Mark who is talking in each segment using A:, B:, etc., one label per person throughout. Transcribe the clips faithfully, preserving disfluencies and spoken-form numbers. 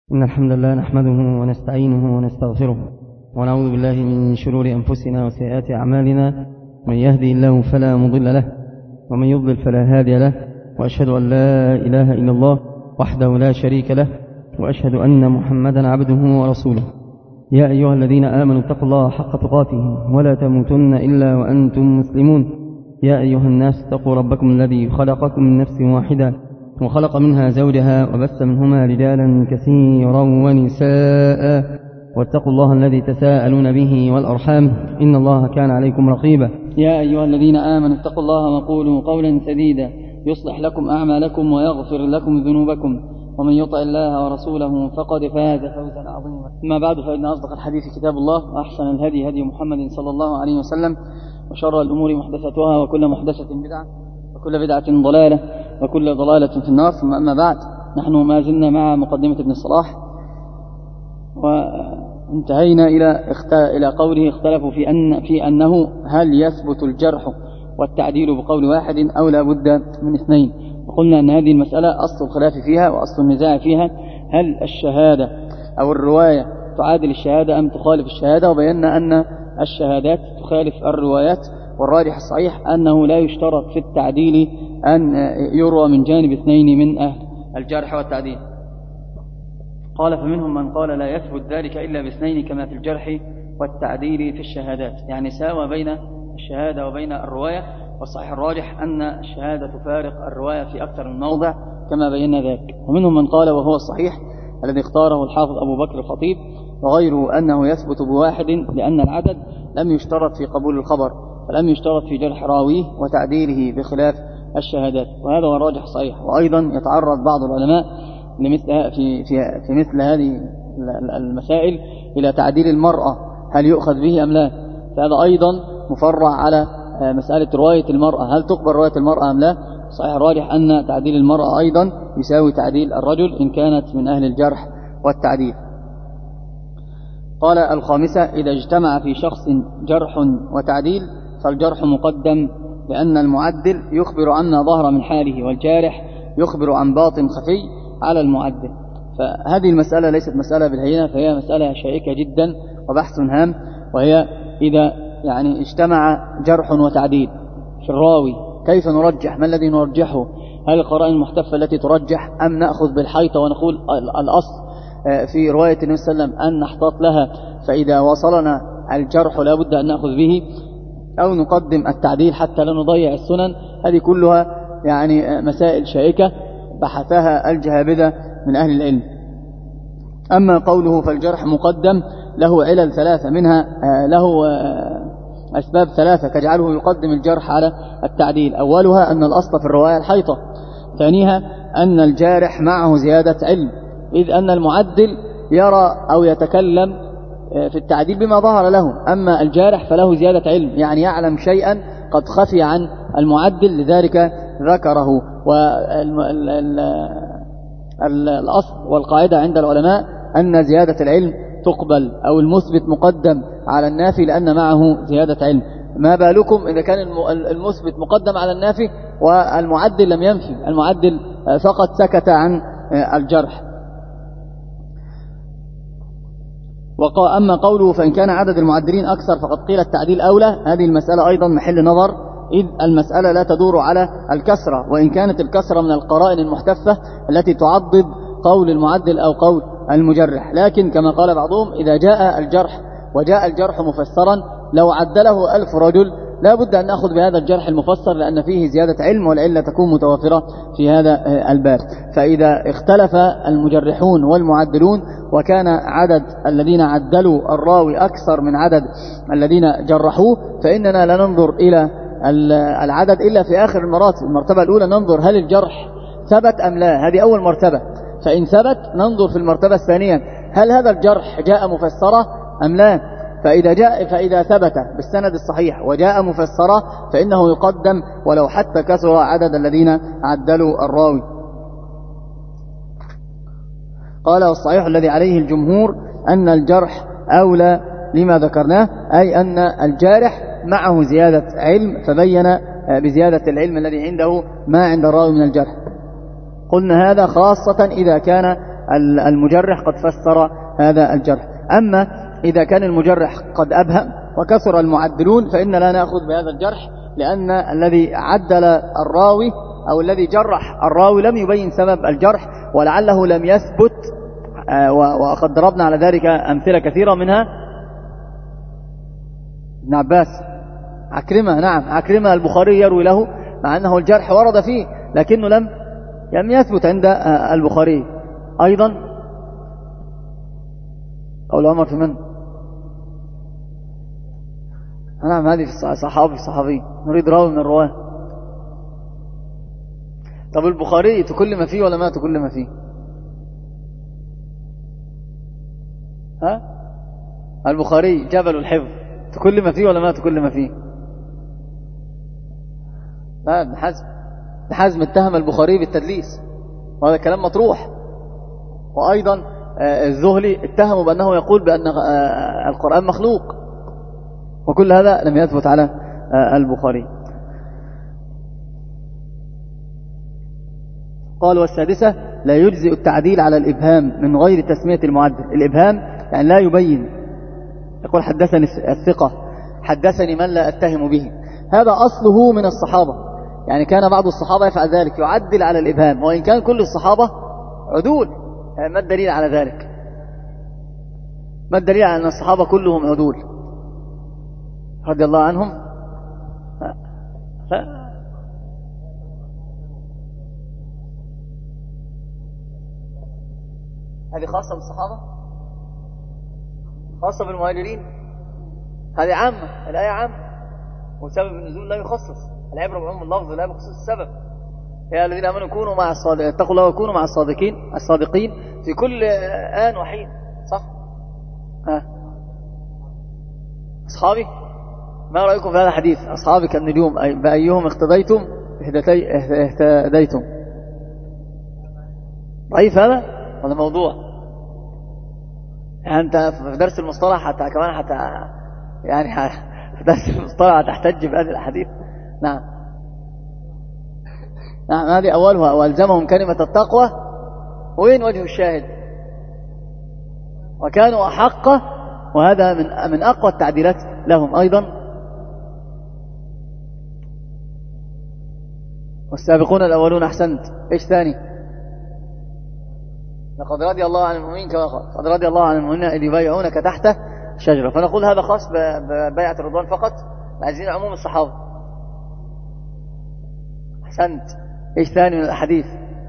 A: إن الحمد لله نحمده ونستعينه ونستغفره ونعوذ بالله من شرور أنفسنا وسيئات أعمالنا. من يهدي الله فلا مضل له ومن يضلل فلا هادي له، وأشهد أن لا إله إلا الله وحده لا شريك له، وأشهد أن محمدا عبده ورسوله. يا أيها الذين آمنوا اتقوا الله حق تقاته ولا تموتن إلا وأنتم مسلمون. يا أيها الناس اتقوا ربكم الذي خلقكم من نفس واحدة وخلق منها زوجها وبث منهما رجالا كثيرا ونساء، واتقوا الله الذي تساءلون به والأرحام إن الله كان عليكم رقيبا.
B: يا أيها الذين آمنوا اتقوا الله وقولوا قولا سديدا يصلح لكم أعمالكم ويغفر لكم ذنوبكم، ومن يطع الله ورسوله فقد فاز فوزا عظيما. أما بعد، فإن أصدق الحديث كتاب الله، وأحسن الهدي هدي محمد صلى الله عليه وسلم، وشر الأمور محدثاتها، وكل محدثة بدعة، وكل بدعة ضلالة، وكل ضلالة في النار. ثم أما بعد، نحن ما زلنا مع مقدمة ابن الصلاح، وانتهينا إلى إلى قوله اختلفوا في أن في أنه هل يثبت الجرح والتعديل بقول واحد أو لا بد من اثنين. وقلنا أن هذه المسألة أصل الخلاف فيها وأصل النزاع فيها، هل الشهادة أو الرواية تعادل الشهادة أم تخالف الشهادة؟ وبينا أن الشهادات تخالف الروايات، والراجح الصحيح أنه لا يشترط في التعديل أن يروى من جانب اثنين من أهل الجرح والتعديل. قال فمنهم من قال لا يثبت ذلك إلا باثنين كما في الجرح والتعديل في الشهادات، يعني ساوى بين الشهادة وبين الرواية. والصحيح الراجح أن الشهادة تفارق الرواية في أكثر من موضع كما بينا ذلك. ومنهم من قال وهو الصحيح الذي اختاره الحافظ أبو بكر الخطيب وغيره أنه يثبت بواحد، لأن العدد لم يشترط في قبول الخبر، فلم يشترط في جرح راويه وتعديله بخلاف الشهادات، وهذا هو الراجح الصحيح. وأيضا يتعرض بعض العلماء لمثل في في في مثل هذه المسائل إلى تعديل المرأة، هل يؤخذ به أم لا؟ فهذا أيضا مفرع على مسألة رواية المرأة، هل تقبل رواية المرأة أم لا؟ صحيح الراجح أن تعديل المرأة أيضا يساوي تعديل الرجل إن كانت من أهل الجرح والتعديل. قال الخامسة: إذا اجتمع في شخص جرح وتعديل فالجرح مقدم، لأن المعدل يخبر عما ظهر من حاله، والجارح يخبر عن باطن خفي على المعدل. فهذه المسألة ليست مسألة بالهينة، فهي مسألة شائكة جدا وبحث هام، وهي إذا يعني اجتمع جرح وتعديل في الراوي كيف نرجح؟ ما الذي نرجحه؟ هل القرائن المحتفة التي ترجح، أم نأخذ بالحيطة ونقول الأصل في رواية النبي صلى الله عليه وسلم أن نحتاط لها، فإذا وصلنا الجرح لا بد أن نأخذ به، أو نقدم التعديل حتى لا نضيع السنن؟ هذه كلها يعني مسائل شائكة بحثها الجهابذة من أهل العلم. أما قوله فالجرح مقدم له علل ثلاثة، منها له أسباب ثلاثة تجعله يقدم الجرح على التعديل. أولها أن الأصل في الرواية الحيطة، ثانيها أن الجارح معه زيادة علم، إذ أن المعدل يرى أو يتكلم في التعديل بما ظهر له، أما الجارح فله زيادة علم، يعني يعلم شيئا قد خفي عن المعدل لذلك ذكره. والأصل والقاعدة عند العلماء أن زيادة العلم تقبل، أو المثبت مقدم على النافي لأن معه زيادة علم. ما بالكم إذا كان المثبت مقدم على النافي والمعدل لم ينفي، المعدل فقط سكت عن الجرح. أما قوله فإن كان عدد المعدلين أكثر فقد قيل التعديل أولى، هذه المسألة أيضا محل نظر، إذ المسألة لا تدور على الكسرة، وإن كانت الكسرة من القرائن المحتفة التي تعضد قول المعدل أو قول المجرح. لكن كما قال بعضهم إذا جاء الجرح وجاء الجرح مفسرا لو عدله ألف رجل لا بد أن نأخذ بهذا الجرح المفسر، لأن فيه زيادة علم، والعلة تكون متوافرة في هذا الباب. فإذا اختلف المجرحون والمعدلون وكان عدد الذين عدلوا الراوي أكثر من عدد الذين جرحوه، فإننا لا ننظر إلى العدد إلا في آخر المراتب. المرتبة الأولى ننظر هل الجرح ثبت أم لا، هذه أول مرتبة. فإن ثبت ننظر في المرتبة الثانية هل هذا الجرح جاء مفسرة أم لا. فإذا جاء فإذا ثبت بالسند الصحيح وجاء مفسرة فإنه يقدم ولو حتى كثر عدد الذين عدلوا الراوي. قال والصحيح الذي عليه الجمهور أن الجرح أولى لما ذكرناه، أي أن الجارح معه زيادة علم، فبين بزيادة العلم الذي عنده ما عند الراوي من الجرح. قلنا هذا خاصة إذا كان المجرح قد فسر هذا الجرح. أما إذا كان المجرح قد أبهم وكثر المعدلون فإن لا نأخذ بهذا الجرح، لأن الذي عدل الراوي أو الذي جرح الراوي لم يبين سبب الجرح، ولعله لم يثبت، وقد ضربنا على ذلك أمثلة كثيرة، منها ابن عباس، عكرمة. نعم، عكرمة البخاري يروي له مع أنه الجرح ورد فيه لكنه لم لم يثبت عند البخاري. أيضا قول عمر في من؟ نعم، هذه في صحابي صحابي نريد راوي من الرواه. طب البخاري تكلم فيه ولا ما تكلم فيه؟ ها؟ البخاري جبل الحفظ، تكلم فيه ولا ما تكلم فيه؟ لا، ابن حزم ابن حزم اتهم البخاري بالتدليس، وهذا كلام مطروح. وأيضا الزهلي اتهموا بأنه يقول بأن القرآن مخلوق، وكل هذا لم يثبت على البخاري. قال: والسادسة لا يجزئ التعديل على الإبهام من غير تسمية المعدل. الإبهام يعني لا يبين، يقول حدثني الثقة، حدثني من لا أتهم به. هذا أصله من الصحابة، يعني كان بعض الصحابة يفعل ذلك، يعدل على الإبهام، وإن كان كل الصحابة عدول. ما الدليل على ذلك؟ ما الدليل على أن الصحابة كلهم عدول رضي الله عنهم؟ ف... هذه خاصة بالصحابة، خاصة بالمهاجرين، هذه عامة، الآية عامة، وسبب النزول لا يخصص، العبرة بعموم اللفظ لا بخصوص السبب. يا الذين آمنوا كونوا مع الصادقين، اتقوا الله وكونوا مع الصادقين الصادقين في كل آن وحين. صح؟ ها أصحابي، ما رأيكم في هذا الحديث؟ أصحابي كالنجوم، أي بأيهم اقتديتم اهتديتم. ضعيف هذا هذا موضوع، يعني أنت في درس المصطلح حتى كمان حتى يعني في درس المصطلح تحتج بهذه الحديث. نعم نعم، هذه أولها. وألزمهم كلمة التقوى. وين وجه الشاهد؟ وكانوا أحق، وهذا من من أقوى التعديلات لهم. أيضا والسابقون الأولون. أحسنت. إيش ثاني؟ لقد رضي الله عن المؤمنين كما قد رضي الله عن المؤمنين إذ يبايعونك تحت الشجرة. فنقول هذا خاص ببيعة الرضوان فقط، عايزين عموم الصحابة. أحسنت. إيش ثاني من الحديث؟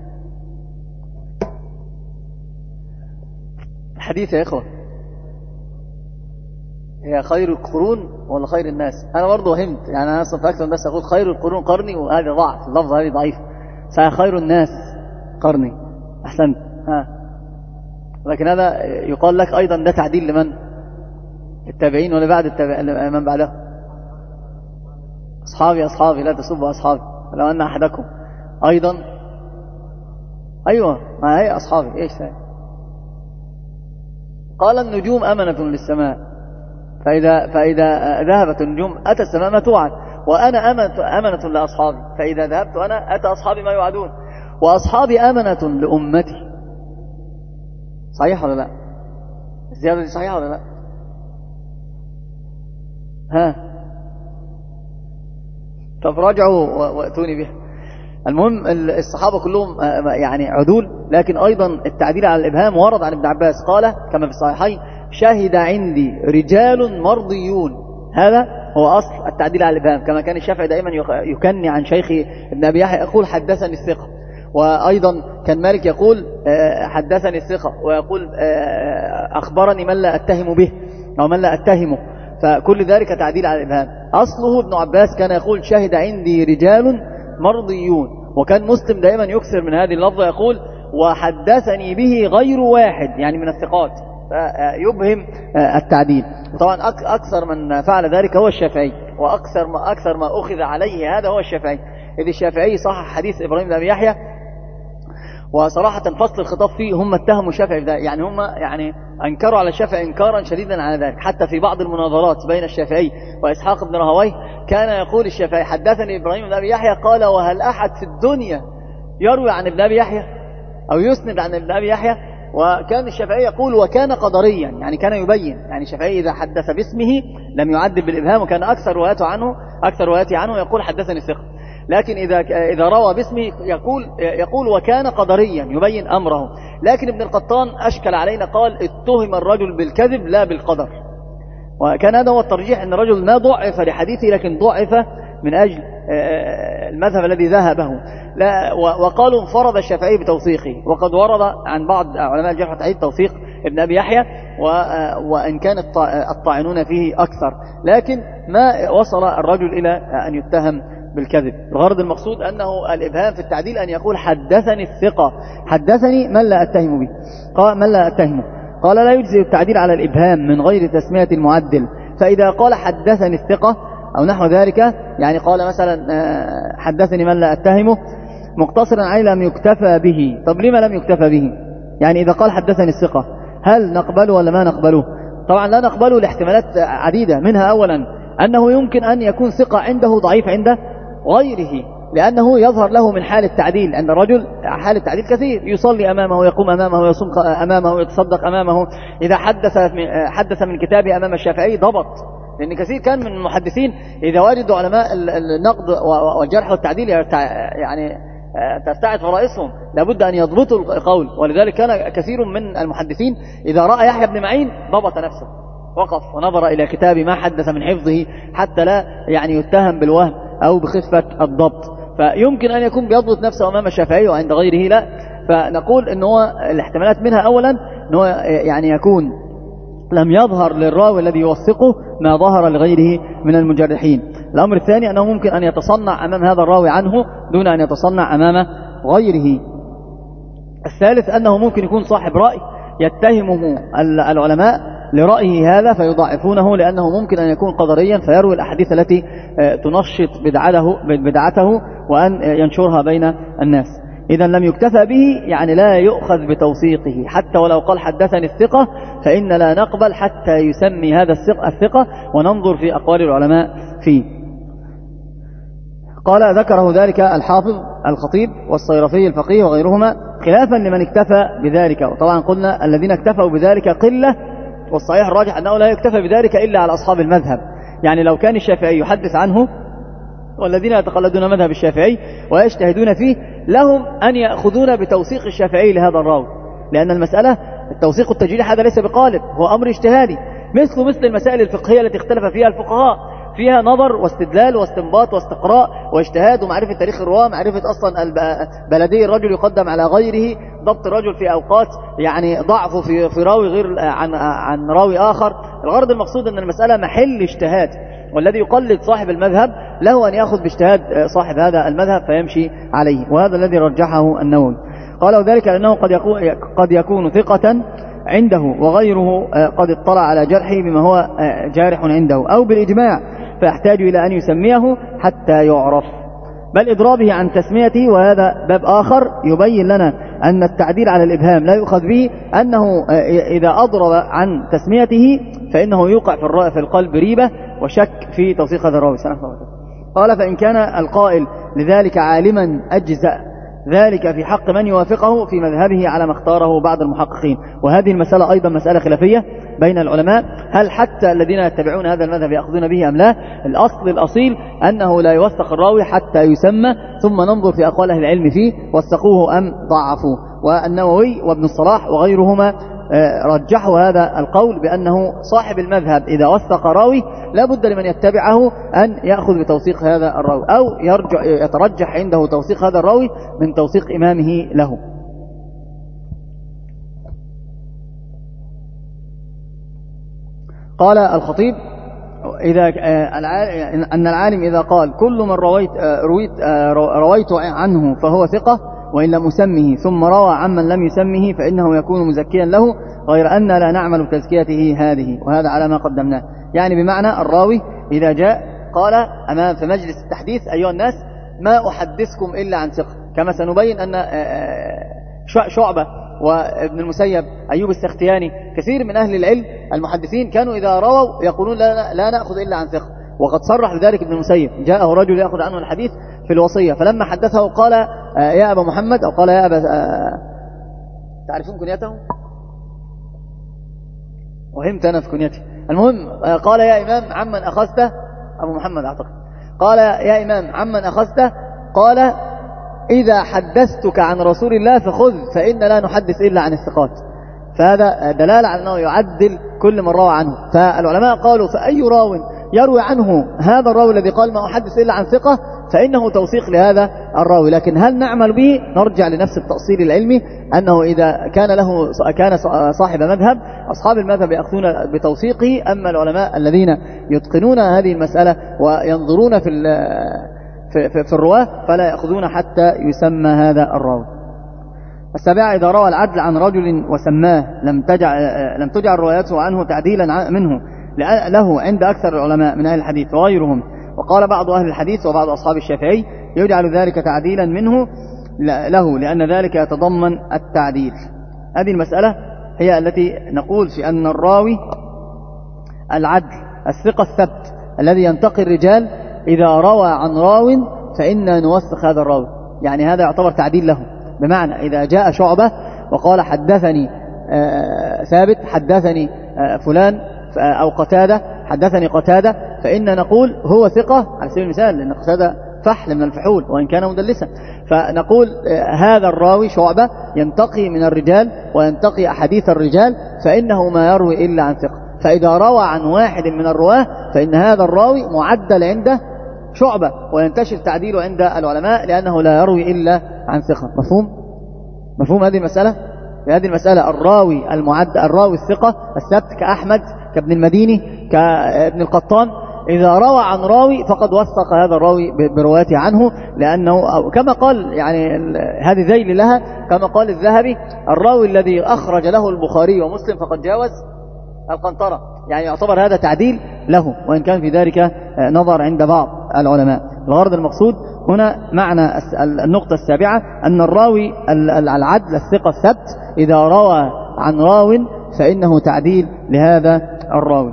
B: الحديث يا إخوة هي خير القرون ولا خير الناس؟ أنا برضو وهمت، يعني أنا أصلا أكثر من بس أقول خير القرون قرني، وهذا ضعف، اللفظ هذه ضعيف. صحيح خير الناس قرني. أحسنت. ها، لكن هذا يقال لك أيضا ده تعديل لمن؟ التابعين ولا بعد التابعين من بعده؟ أصحابي أصحابي لا تسبوا أصحابي لو أن أحدكم أيضا. أيوة، ما هي أصحابي. إيش ثاني؟ قال النجوم أمنة للسماء، فإذا, فإذا ذهبت النجوم أتى السماء ما توعد، وأنا أمنة, أمنة لأصحابي، فإذا ذهبت أنا أتى أصحابي ما يوعدون، وأصحابي أمنة لأمتي. صحيح ولا لا؟ الزيادة دي صحيحة ولا لا؟ ها، طب راجعوا واتوني بها. المهم الصحابة كلهم يعني عدول، لكن أيضا التعديل على الإبهام ورد عن ابن عباس قال كما في الصحيحين: شهد عندي رجال مرضيون. هذا هو أصل التعديل على الإبهام، كما كان الشافعي دائما يكني عن شيخه ابن أبي يحيى يقول حدثني الثقة، وأيضا كان مالك يقول حدثني الثقة، ويقول أخبرني من لا أتهم به أو من لا أتهمه، فكل ذلك تعديل على الإبهام. أصله ابن عباس كان يقول شهد عندي رجال مرضيون، وكان مسلم دائما يكثر من هذه اللفظة يقول وحدثني به غير واحد، يعني من الثقات، فيبهم التعديل. طبعا أكثر من فعل ذلك هو الشافعي، وأكثر ما, أكثر ما أخذ عليه هذا هو الشافعي، إذ الشافعي صح حديث إبراهيم بن أبي يحيى، وصراحة فصل الخطاب فيه هم اتهموا الشافعي بذلك، يعني هم يعني أنكروا على الشافعي إنكارا شديدا على ذلك. حتى في بعض المناظرات بين الشافعي وإسحاق بن راهويه كان يقول الشافعي حدثني إبراهيم بن أبي يحيى، قال وهل أحد في الدنيا يروي عن ابن أبي يحيى أو يسند عن ابن أبي يحيى؟ وكان الشافعي يقول وكان قدريا، يعني كان يبين، يعني الشافعي إذا حدث باسمه لم يعدل بالإبهام، وكان أكثر رواياته عنه أكثر روايته عنه يقول حدثني الثقة. لكن إذا إذا روى باسمه يقول يقول وكان قدريا يبين أمره. لكن ابن القطان أشكل علينا، قال اتهم الرجل بالكذب لا بالقدر، وكان هذا هو الترجيح، أن الرجل ما ضعف لحديثه لكن ضعف من أجل المذهب الذي ذهبه. لا وقالوا انفرد الشافعي بتوثيقه، وقد ورد عن بعض علماء الجرح والتعديل توثيق ابن أبي يحيى، وإن كان الطاعنون فيه أكثر، لكن ما وصل الرجل إلى أن يتهم بالكذب. الغرض المقصود أنه الإبهام في التعديل أن يقول حدثني الثقة، حدثني من لا أتهم به، قال من لا أتهمه. قال لا يجزي التعديل على الإبهام من غير تسمية المعدل، فإذا قال حدثني الثقة أو نحو ذلك، يعني قال مثلا حدثني من لا أتهمه مقتصرا على لم يكتفى به. طب لما لم يكتفى به؟ يعني إذا قال حدثني الثقة هل نقبله ولا ما نقبله؟ طبعا لا نقبله لاحتمالات عديدة، منها أولا أنه يمكن أن يكون ثقة عنده ضعيف عند غيره، لأنه يظهر له من حال التعديل أن الرجل حال التعديل كثير، يصلي أمامه، يقوم أمامه، يصوم أمامه، يتصدق أمامه. إذا حدث حدث من كتابه أمام الشافعي ضبط، لأن كثير كان من المحدثين إذا وجدوا علماء النقد والجرح والتعديل يعني تستعد فرائصهم لابد أن يضبطوا القول. ولذلك كان كثير من المحدثين إذا رأى يحيى بن معين ضبط نفسه، وقف ونظر إلى كتاب ما حدث من حفظه حتى لا يعني يتهم بالوهم أو بخفة الضبط. فيمكن أن يكون بيضبط نفسه أمام الشافعي وعند غيره لا. فنقول إن هو الاحتمالات منها أولا إن هو يعني يكون لم يظهر للراوي الذي يوثقه ما ظهر لغيره من المجرحين. الأمر الثاني أنه ممكن أن يتصنع أمام هذا الراوي عنه دون أن يتصنع أمام غيره. الثالث أنه ممكن يكون صاحب رأي يتهمه العلماء لرأيه هذا فيضعفونه، لأنه ممكن أن يكون قدريا فيروي الأحاديث التي تنشط بدعته, بدعته وأن ينشرها بين الناس. إذا لم يكتفى به يعني لا يؤخذ بتوثيقه، حتى ولو قال حدثني الثقة فإن لا نقبل حتى يسمي هذا الثقة وننظر في أقوال العلماء فيه. قال ذكره ذلك الحافظ الخطيب والصيرفي الفقيه وغيرهما خلافا لمن اكتفى بذلك. وطبعا قلنا الذين اكتفوا بذلك قلة، والصحيح الراجح أنه لا يكتفى بذلك إلا على أصحاب المذهب. يعني لو كان الشافعي يحدث عنه والذين يتقلدون مذهب الشافعي ويجتهدون فيه لهم أن يأخذون بتوثيق الشافعي لهذا الراوي، لأن المسألة التوثيق التجريح هذا ليس بقالب، هو أمر اجتهادي، مثل مثل المسائل الفقهية التي اختلف فيها الفقهاء، فيها نظر واستدلال واستنباط واستقراء واجتهاد ومعرفة تاريخ الرواة، معرفة أصلا بلدي الرجل يقدم على غيره، ضبط الرجل في أوقات يعني ضعفه في في راوي غير عن عن راوي آخر. الغرض المقصود أن المسألة محل اجتهاد، والذي يقلد صاحب المذهب له أن يأخذ باجتهاد صاحب هذا المذهب فيمشي عليه، وهذا الذي رجحه النووي. قال وذلك لأنه قد يكون, قد يكون ثقة عنده وغيره قد اطلع على جرحه بما هو جارح عنده أو بالإجماع، فيحتاج إلى أن يسميه حتى يعرف، بل إضرابه عن تسميته. وهذا باب آخر يبين لنا أن التعديل على الإبهام لا يؤخذ به، أنه إذا أضرب عن تسميته فإنه يوقع في القلب ريبة وشك في توثيق هذا الراوي. قال فإن كان القائل لذلك عالما أجزأ ذلك في حق من يوافقه في مذهبه على ما اختاره بعض المحققين. وهذه المسألة أيضا مسألة خلافية بين العلماء، هل حتى الذين يتبعون هذا المذهب يأخذون به أم لا؟ الأصل الأصيل أنه لا يوثق الراوي حتى يسمى، ثم ننظر في أقوال أهل العلم فيه وثقوه أم ضعفوه. والنووي وابن الصلاح وغيرهما رجحوا هذا القول بأنه صاحب المذهب إذا وثق راوي لا بد لمن يتبعه أن يأخذ بتوثيق هذا الراوي، أو يرجع يترجح عنده توثيق هذا الراوي من توثيق إمامه له. قال الخطيب إذا أن العالم إذا قال كل من رويت, رويت, رويت عنه فهو ثقة وإن لم أسمه، ثم روى عمن لم يسمه فإنه يكون مزكيا له، غير أن لا نعمل بتزكيته هذه، وهذا على ما قدمناه. يعني بمعنى الراوي إذا جاء قال أمام في مجلس التحديث أيها الناس ما أحدثكم إلا عن ثقة، كما سنبين أن شعبة وابن المسيب أيوب السختياني كثير من أهل العلم المحدثين كانوا إذا رووا يقولون لا, لا نأخذ إلا عن ثقة، وقد صرح بذلك ابن المسيب. جاءه رجل يأخذ عنه الحديث في الوصية، فلما حدثه قال يا أبا محمد، أو قال يا أبا تعرفون كنيته وهمت أنا في كنيتي. المهم قال يا إمام عمن أخذته، أبو محمد أعتقد، قال يا إمام عمن أخذته؟ قال إذا حدثتك عن رسول الله فخذ، فإن لا نحدث إلا عن الثقات. فهذا دلالة على أنه يعدل كل من روى عنه. فالعلماء قالوا فأي راو يروي عنه هذا الراوي الذي قال ما أحدث إلا عن ثقة فإنه توثيق لهذا الراوي. لكن هل نعمل به؟ نرجع لنفس التأصيل العلمي، أنه إذا كان له كان صاحب مذهب أصحاب المذهب يأخذون بتوثيقه، أما العلماء الذين يتقنون هذه المسألة وينظرون في في, في, في الرواة فلا يأخذون حتى يسمى هذا الراوي. السابعة إذا روى العدل عن رجل وسماه لم تجعل لم تجعل روايته عنه تعديلا منه له عند أكثر العلماء من أهل الحديث وغيرهم. وقال بعض أهل الحديث وبعض أصحاب الشافعي يجعل ذلك تعديلا منه له لأن ذلك يتضمن التعديل. هذه المسألة هي التي نقول في أن الراوي العدل الثقة الثبت الذي ينتقي الرجال إذا روى عن راو فإنا نوثق هذا الراوي، يعني هذا يعتبر تعديل له. بمعنى إذا جاء شعبة وقال حدثني ثابت حدثني فلان أو قتادة حدثني قتادة، فإن نقول هو ثقة على سبيل المثال، لأن قتادة فحل من الفحول وإن كان مدلسا، فنقول هذا الراوي شعبة ينتقي من الرجال وينتقي أحاديث الرجال فإنه ما يروي إلا عن ثقة. فإذا روى عن واحد من الرواه فإن هذا الراوي معدل عنده شعبة وينتشر تعديله عند العلماء لأنه لا يروي إلا عن ثقة. مفهوم؟ مفهوم هذه المسألة؟ في هذه المسألة الراوي المعد الراوي الثقة الثبت كأحمد كابن المديني كابن القطان إذا روى عن راوي فقد وثق هذا الراوي بروايته عنه، لأنه كما قال يعني هذه ذيل لها كما قال الذهبي الراوي الذي أخرج له البخاري ومسلم فقد جاوز القنطرة، يعني يعتبر هذا تعديل له وإن كان في ذلك نظر عند بعض العلماء. الغرض المقصود هنا معنى النقطة السابعة أن الراوي العدل الثقة الثبت إذا روى عن راو فإنه تعديل لهذا الراوي.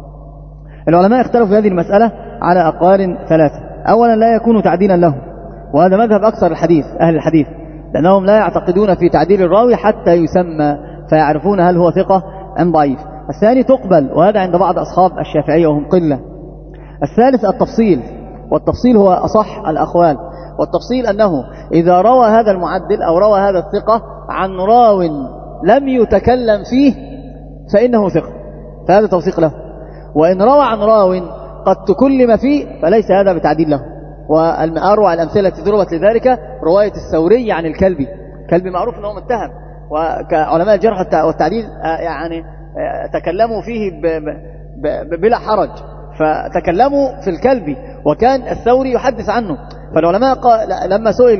B: العلماء اختلفوا في هذه المسألة على أقوال ثلاثة. أولا لا يكون تعديلا له، وهذا مذهب أكثر الحديث أهل الحديث، لأنهم لا يعتقدون في تعديل الراوي حتى يسمى فيعرفون هل هو ثقة أم ضعيف. الثاني تقبل، وهذا عند بعض أصحاب الشافعية وهم قلة. الثالث التفصيل، والتفصيل هو أصح الأقوال، والتفصيل أنه إذا روى هذا المعدل أو روى هذا الثقة عن راو لم يتكلم فيه فإنه ثقة، فهذا توثيق له. وإن روى عن راو قد تكلم فيه فليس هذا بتعديل له. والأروع الأمثلة التي ضربت لذلك رواية الثوري عن الكلبي. كلبي معروف أنه متهم، وكعلماء الجرح والتعديل يعني تكلموا فيه بلا حرج، فتكلموا في الكلبي وكان الثوري يحدث عنه. فالعلماء لما سئل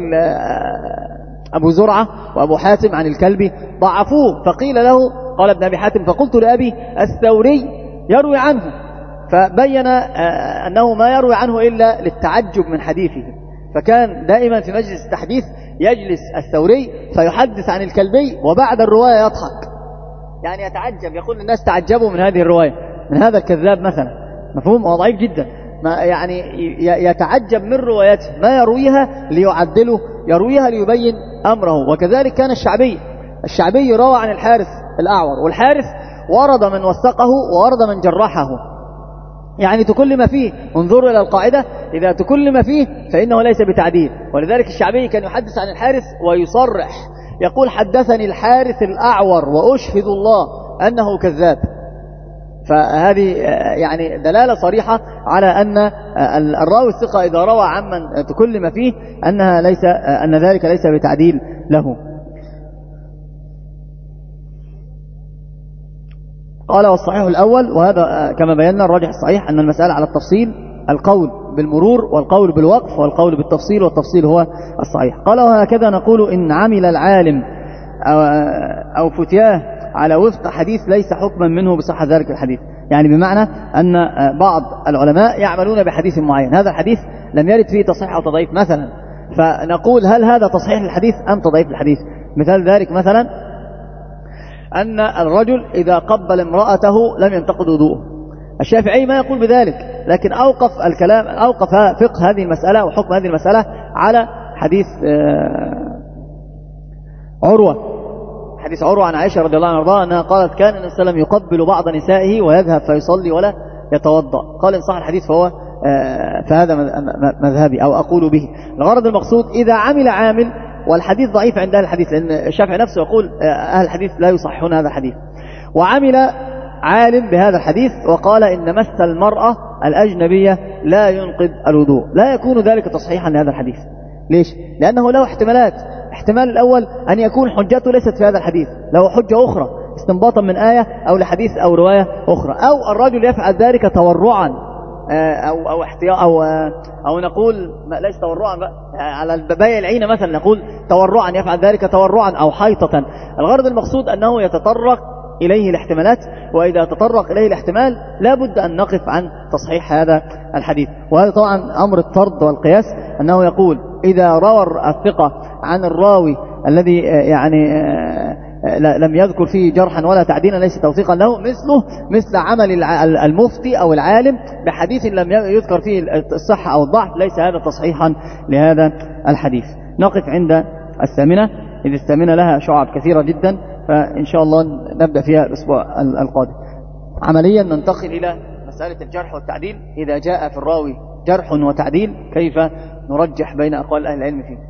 B: أبو زرعة وأبو حاتم عن الكلبي ضعفوه، فقيل له قال ابن أبي حاتم فقلت لأبي الثوري يروي عنه، فبين أنه ما يروي عنه إلا للتعجب من حديثه. فكان دائما في مجلس التحديث يجلس الثوري فيحدث عن الكلبي وبعد الرواية يضحك، يعني يتعجب، يقول الناس تعجبوا من هذه الرواية من هذا الكذاب مثلا. مفهوم؟ هو ضعيف جدا، ما يعني يتعجب من روايته ما يرويها ليعدله، يرويها ليبين أمره. وكذلك كان الشعبي الشعبي روى عن الحارث الأعور، والحارث ورد من وثقه وورد من جرحه، يعني تكلم فيه. انظروا إلى القاعدة، إذا تكلم فيه فإنه ليس بتعديل. ولذلك الشعبي كان يحدث عن الحارث ويصرح يقول حدثني الحارث الأعور وأشهد الله أنه كذاب. فهذه يعني دلالة صريحة على أن الراوي الثقة إذا روى عمن تكلم فيه أنها ليس أن ذلك ليس بتعديل له. قال والصحيح الأول، وهذا كما بينا الراجح الصحيح أن المسألة على التفصيل، القول بالمرور والقول بالوقف والقول بالتفصيل، والتفصيل هو الصحيح. قال وهكذا نقول إن عمل العالم أو, أو فتياه على وفق حديث ليس حكما منه بصحة ذلك الحديث، يعني بمعنى أن بعض العلماء يعملون بحديث معين، هذا الحديث لم يرد فيه تصحيح أو تضعيف مثلا، فنقول هل هذا تصحيح الحديث أم تضعيف الحديث؟ مثال ذلك مثلا أن الرجل إذا قبل امرأته لم ينتقض وضوءه. الشافعي ما يقول بذلك، لكن أوقف الكلام أوقف فقه هذه المسألة وحكم هذه المسألة على حديث عروة
C: حديث عروة عن عائشة رضي الله عنها وارضاها أنها قالت كان النبي صلى الله عليه وسلم يقبل بعض نسائه ويذهب فيصلي ولا يتوضأ. قال إن صح الحديث فهو فهذا مذهبي أو أقول به. الغرض المقصود إذا عمل عامل، والحديث ضعيف عند أهل الحديث لأن الشافعي نفسه يقول أهل الحديث لا يصححون هذا الحديث، وعمل عالم بهذا الحديث وقال إن مس المرأة الأجنبية لا ينقض الوضوء، لا يكون ذلك تصحيحا لهذا الحديث. ليش؟ لأنه له احتمالات. احتمال الأول أن يكون حجته ليست في هذا الحديث، له حجة أخرى استنباطا من آية أو لحديث أو رواية أخرى، أو الرجل يفعل ذلك تورعا أو أو احتياء أو أو نقول ليس تورعا بقى على الباقي العين مثلا، نقول تورعا يفعل ذلك تورعا أو حيطة. الغرض المقصود أنه يتطرق إليه الاحتمالات، وإذا تطرق إليه الاحتمال لا بد أن نقف عن تصحيح هذا الحديث. وهذا طبعا أمر الطرد والقياس، أنه يقول إذا روى الثقة عن الراوي الذي يعني لم يذكر فيه جرحا ولا تعديلا ليس توثيقا له، مثله مثل عمل المفتي أو العالم بحديث لم يذكر فيه الصحة أو الضعف، ليس هذا تصحيحا لهذا الحديث. نقف عند الثامنة، إذ الثامنة لها شعب كثيرة جدا، فإن شاء الله نبدأ فيها الأسبوع القادم. عمليا ننتقل إلى مسألة الجرح والتعديل. إذا جاء في الراوي جرح وتعديل كيف نرجح بين أقوال أهل العلم فيه.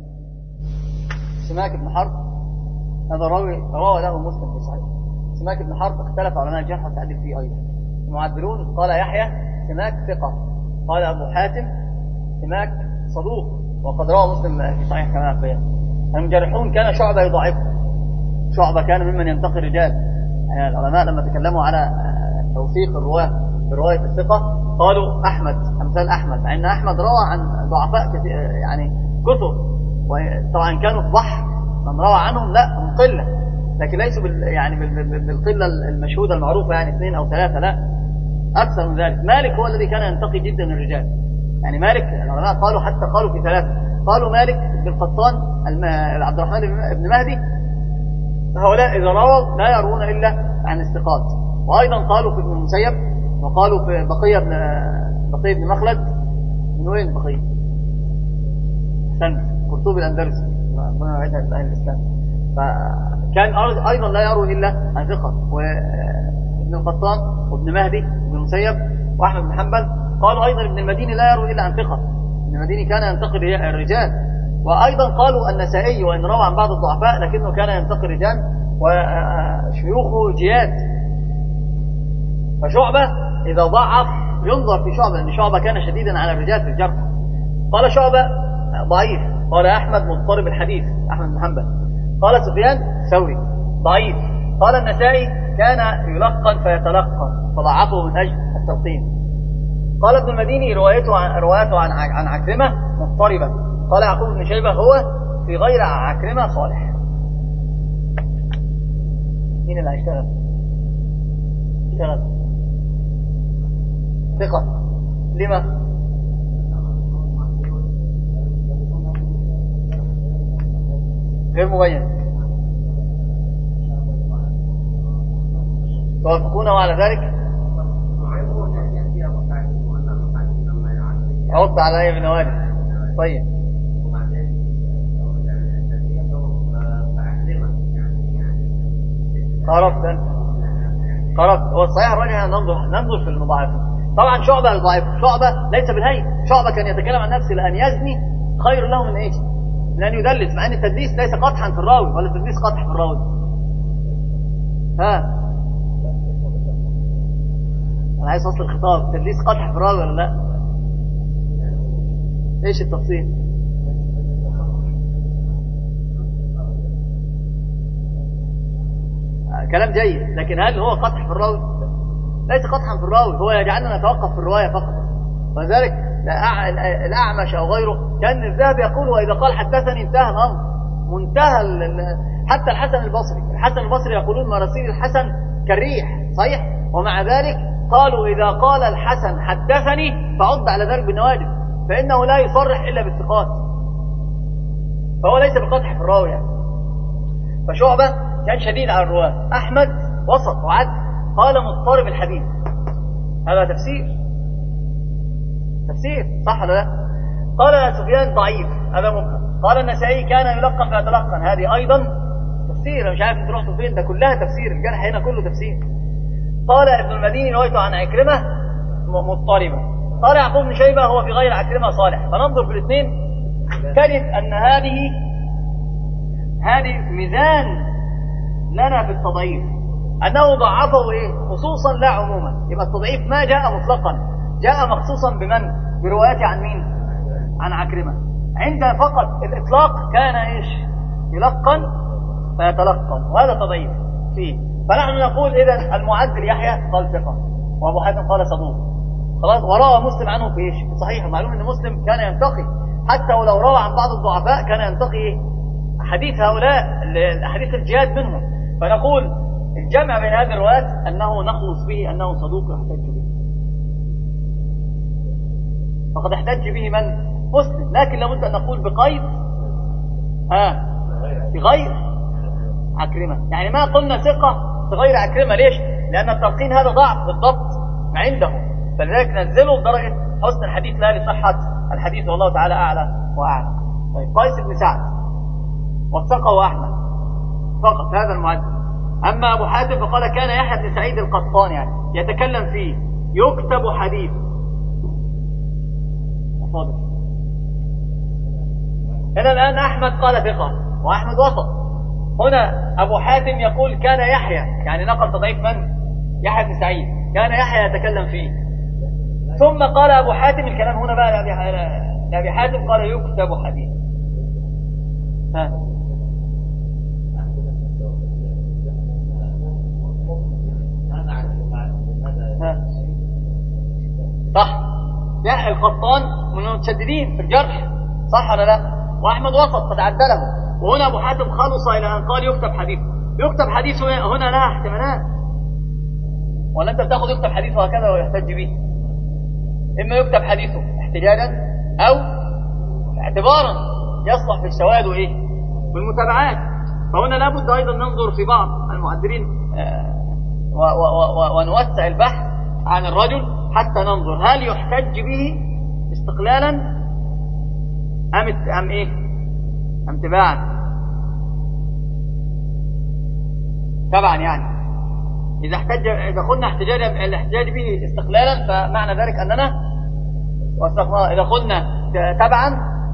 C: سماك بن حرب هذا راوي روى له مسلم في صحيح. سماك بن حرب اختلف علماء الجرح والتعديل فيه أيضا. المعبرون قال يحيى سماك ثقة، قال أبو حاتم سماك صدوق، وقد روى مسلم في صحيح كما بيان. المجرحون كان شعبة يضعفه، شعبة كان ممن ينتقي الرجال. يعني العلماء لما تكلموا على توثيق الرواة برواية الثقة قالوا أحمد، أمثال أحمد، مع أن أحمد روى عن ضعفاء كثير يعني كثر، وطبعا كانوا في بحر من روى عنهم لا من قلة، لكن ليسوا بال يعني بالقلة المشهودة المعروفة يعني اثنين أو ثلاثة، لا أكثر من ذلك. مالك هو الذي كان ينتقي جدا الرجال، يعني مالك العلماء قالوا حتى قالوا في ثلاثة، قالوا مالك بن قطان، عبد الرحمن بن مهدي، هؤلاء إذا رووا لا يروون إلا عن الثقات. وأيضا قالوا في ابن المسيب، وقالوا في بقية بن بقية بن مخلد. من وين بقية؟ حسن قرطبي الأندلسي ربنا يعيدها لأهل الإسلام. فكان أيضا لا يروي إلا عن ثقة. وابن القطان وابن مهدي وابن المسيب وأحمد بن حنبل قالوا أيضا ابن المديني لا يروي إلا عن ثقة، ابن المديني كان ينتقي الرجال. وأيضا قالوا النسائي وإن روى عن بعض الضعفاء لكنه كان ينتقي الرجال وشيوخه جياد. فشعبة إذا ضعف ينظر في شعبة، لأن شعبة كان شديدا على الرجال في الجرح. قال شعبة ضعيف، قال أحمد مضطرب الحديث أحمد بن حنبل، قال سفيان ثوري ضعيف، قال النسائي كان يلقن فيتلقن فضعفه من أجل التلقين. قال ابن المديني روايته عن روايته عن عن عكرمة مضطربة. قال يعقوب بن شيبة هو في غير عكرمة صالح. مين اللي هيشتغل؟ اشتغل ثقة. لما؟ غير مبين. توافقونه على ذلك؟ عد على ابن وادي. طيب قربت أنت قربت. هو الصحيح الراجح ننظر ننظر في المضاعفين. طبعا شعبة الضعيف، شعبة ليس بالهين، شعبة كان يتكلم عن نفسه لأن يزني خير له من ايش؟ من أن يدلس، مع أن التدليس ليس قطحا في الراوي ولا التدليس قطح في الراوي. ها أنا عايز أصل الخطاب، التدليس قطح في الراوي ولا لا؟ ايش التفصيل؟ كلام جيد، لكن هل هو قطح في الراوي؟ ليس قطحا في الراوي، هو يجعلنا نتوقف في الرواية فقط. ولذلك الأعمش أو غيره كان الذهب يقول وإذا قال حدثني انتهى الأمر، منتهى. حتى الحسن البصري الحسن البصري يقولون مراسيل الحسن كالريح، صحيح؟ ومع ذلك قالوا إذا قال الحسن حدثني فعد على ذلك بالنواجذ، فإنه لا يصرح إلا بالثقات، فهو ليس بقطح في الراوي يعني. فشعبة كان شديد على الرواة. أحمد وسط وعد، قال مضطرب الحديث. هذا تفسير تفسير صح ولا لا؟ قال سفيان ضعيف، هذا ممكن. قال النسائي كان يلقن فيتلقن، هذه أيضا تفسير، مش عارف انت رحتوا فين، ده كلها تفسير، الجرح هنا كله تفسير. قال ابن المديني روايته عن عكرمة مضطربة، قال يعقوب بن شيبة هو في غير عكرمة صالح. فننظر في الاثنين تجد أن هذه هذه ميزان لنا في التضعيف، أنه ضعفه إيه؟ خصوصا لا عموما. يبقى التضعيف ما جاء مطلقا، جاء مخصوصا بمن؟ بروايته عن مين؟ عن عكرمة. عند فقط الإطلاق كان إيش؟ يلقن فيتلقن، وهذا تضعيف فيه. فنحن نقول إذا المعدل يحيى قال ثقة، وأبو حاتم قال صدوق، خلاص. وروى مسلم عنه في إيش؟ في صحيح. معلوم أن مسلم كان ينتقي، حتى ولو روى عن بعض الضعفاء كان ينتقي إيه؟ حديث هؤلاء الأحاديث الجهاد منهم. فنقول الجمع بين هذه الروايات أنه نخلص به أنه صدوق يحتج به، فقد احتج به من؟ مسلم. لكن لابد أن نقول بقيد ها بغير عكرمة، يعني ما قلنا ثقة بغير عكرمة. ليش؟ لأن التلقين هذا ضعف بالضبط عنده، فلذلك ننزله بدرجة حسن الحديث لا لصحة الحديث، والله تعالى أعلى وأعلم. طيب قيس بن سعد وثقه أحمد فقط هذا المعدل. أما أبو حاتم فقال كان يحيى بن سعيد القطان يعني يتكلم فيه يكتب حديث. فاضل هنا الآن أحمد قال ثقة وأحمد وسط. هنا أبو حاتم يقول كان يحيى، يعني نقل تضعيف من؟ يحيى بن سعيد، كان يحيى يتكلم فيه. ثم قال أبو حاتم الكلام هنا بقى لأبي حاتم قال يكتب حديث. ها صح، يحيى القطان من المتشددين في الجرح، صح ولا لا؟ وأحمد وسط فتعدله. وهنا أبو حاتم خلص إلى أن قال يكتب حديث. يكتب حديث هنا لها احتمالات، ولا أنت بتاخذ يكتب حديثه هكذا ويحتج به؟ إما يكتب حديثه احتجاجا أو اعتبارا يصلح في الشواهد وإيه والمتابعات. فهنا لابد أيضا ننظر في بعض المعدلين ونوسع البحث عن الرجل حتى ننظر هل يحتج به استقلالا أم أم إيه أم تباعا. طبعا يعني إذا احتج إذا قلنا احتجاج الاحتجاج به استقلالا فمعنى ذلك أننا وثقناه. إذا قلنا تبعا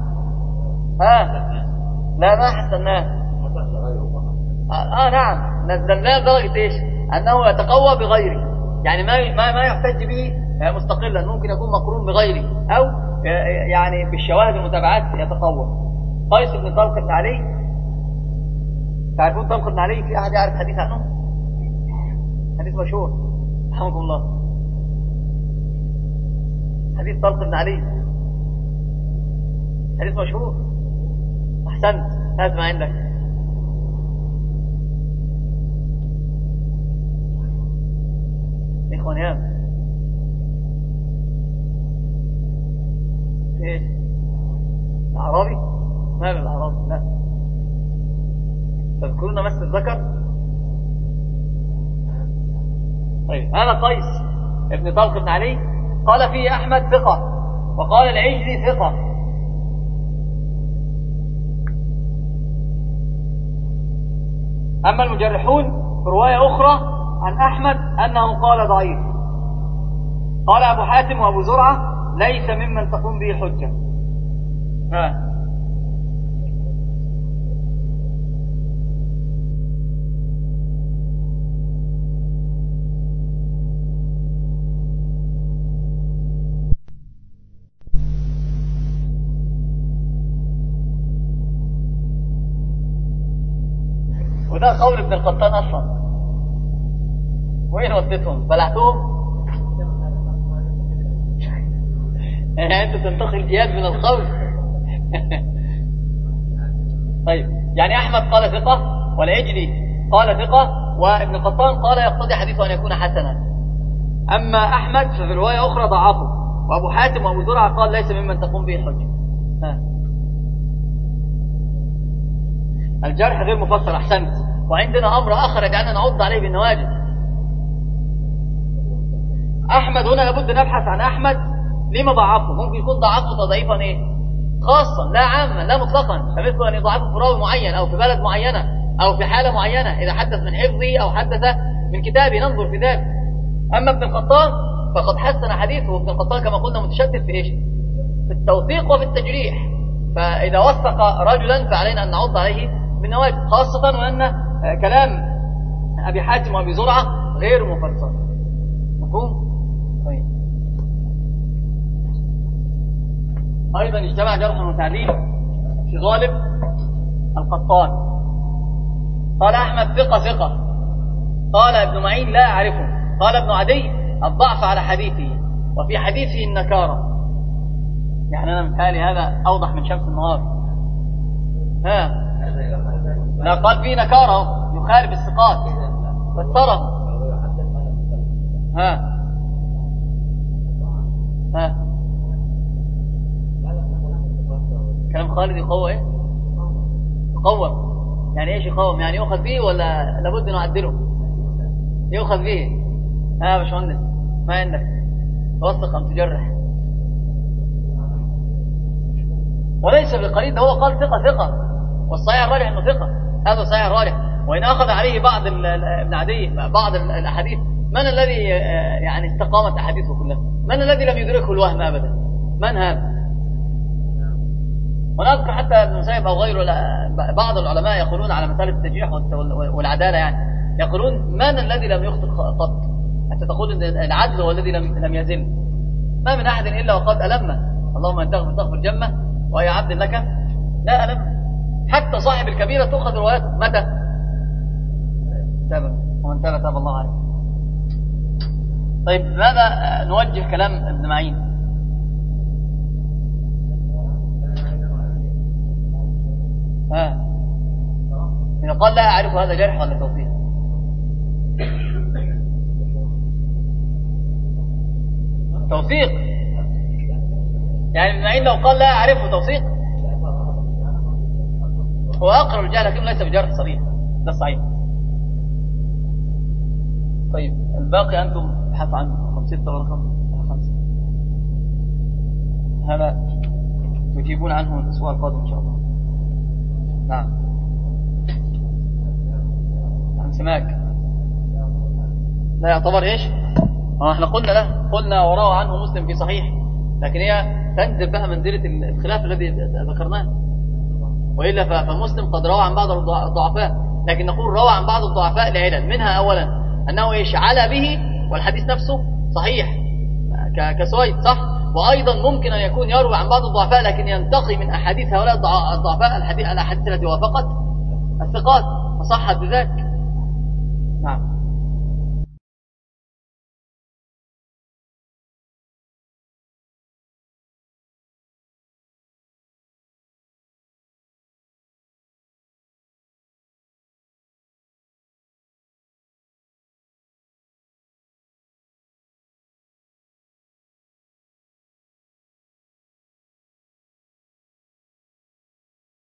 C: ها لا ما حسناه. آه, آه نعم نزلناه درجة إيش؟ أنه يتقوى بغيره، يعني ما ما ما يحتج به مستقلا، ممكن يكون مقرون بغيره أو يعني بالشواهد والمتابعات يتقوى. قيس بن طلق بن علي، تعرفون طلق بن علي؟ في أحد يعرف حديث عنه؟ حديث مشهور رحمه الله، حديث طلق بن علي، حديث مشهور. أحسنت، هذا ما عندك. إخوان يا إيش الأعرابي؟ ما بالأعرابي لا تذكرون مس الذكر. طيب هذا قيس ابن طلق بن علي قال فيه أحمد ثقة، وقال العجلي ثقة. أما المجرحون في رواية أخرى عن أحمد أنه قال ضعيف. قال أبو حاتم وأبو زرعة ليس ممن تقوم به حجة. ها وده قول ابن القطان أصلا. وين وديتهم؟ بلعتهم؟ يعني أنت تنتقي الجهاد من القول. طيب يعني أحمد قال ثقة، والعجلي قال ثقة، وابن القطان قال يقتضي حديثه أن يكون حسنا. أما أحمد ففي رواية أخرى ضعفه، وأبو حاتم وأبو زرعة قال ليس ممن تقوم به الحجة. الجرح غير مفسر. أحسنت. وعندنا أمر آخر يجعلنا نعض عليه بالنواجذ. أحمد هنا لابد نبحث عن أحمد لما ضعفه. ممكن يكون ضعفه تضعيفا إيه خاصا لا عاما لا مطلقا، فمثل أن يضعفه في راوي معين أو في بلد معينة
B: أو في حالة معينة إذا حدث من حفظه أو حدث من كتابه ننظر في ذلك. أما ابن القطان فقد حسن حديثه. ابن القطان كما قلنا متشدد في إيش؟ في التوثيق وفي التجريح. فإذا وثق رجلا فعلينا أن نعض عليه بالنواجذ، خاصة وأن كلام أبي حاتم وأبي زرعة غير مفسر. مفهوم؟ طيب. أيضا اجتمع جرح وتعديل في غالب القطان. قال أحمد ثقة ثقة، قال ابن معين لا أعرفه، قال ابن عدي الضعف على حديثه وفي حديثه النكارة. يعني أنا مثالي هذا أوضح من شمس النهار. ها لا قال فيه نكارة يخالف الثقات فسره. ها ها كلام خالد يقوى ايه؟ يقوى يعني ايش يقوم؟ يعني يؤخذ به ولا لابد نعدله؟ يؤخذ به. ها يا باشمهندس ما عندك توثق ام تجرح؟ وليس بقليل، ده هو قال ثقة ثقة والصحيح الراجح انه ثقة، هذا صحيح الراجح. وان اخذ عليه بعض ابن عدي بعض الاحاديث، من الذي يعني استقامت احاديثه كلها؟ من الذي لم يدركه الوهم ابدا؟ من هذا؟ ونذكر حتى ابن المسيب او غيره بعض العلماء يقولون على مسألة التجريح والعدالة، يعني يقولون من الذي لم يخطئ قط؟ حتى تقول ان العدل هو الذي لم لم يزل. ما من احد الا وقد ألم. اللهم ان تغفر تغفر جمه واي عبد لك لا ألم. حتى صاحب الكبيرة تؤخذ رواياته متى؟ تاب ومن تاب تاب الله عليه. طيب ماذا نوجه كلام ابن معين؟ ها إذا قال لا أعرف هذا جرح ولا توفيق؟ توثيق. يعني ابن معين لو قال لا أعرفه توثيق هو أقرب الجهل، لكن ليس بجرح صريح، ده صحيح. طيب الباقي أنتم ابحثوا عنه. خمسين رقم خمسة هذا تجيبون عنه الأسبوع القادم إن شاء الله. نعم. عن سماك لا يعتبر إيش؟ اه احنا قلنا له قلنا وراه عنه مسلم في صحيح، لكن هي تنزل بها منزلة الخلاف الذي ذكرناه. وإلا فمسلم قد روى عن بعض الضعفاء، لكن نقول روى عن بعض الضعفاء لعلل، منها أولا أنه إيش على به والحديث نفسه صحيح كسويد صح، وأيضا ممكن أن يكون يروي عن بعض الضعفاء لكن ينتقي من أحاديث هؤلاء الضعفاء الحديث الأحاديث التي وافقت الثقات فصحت بذلك. نعم.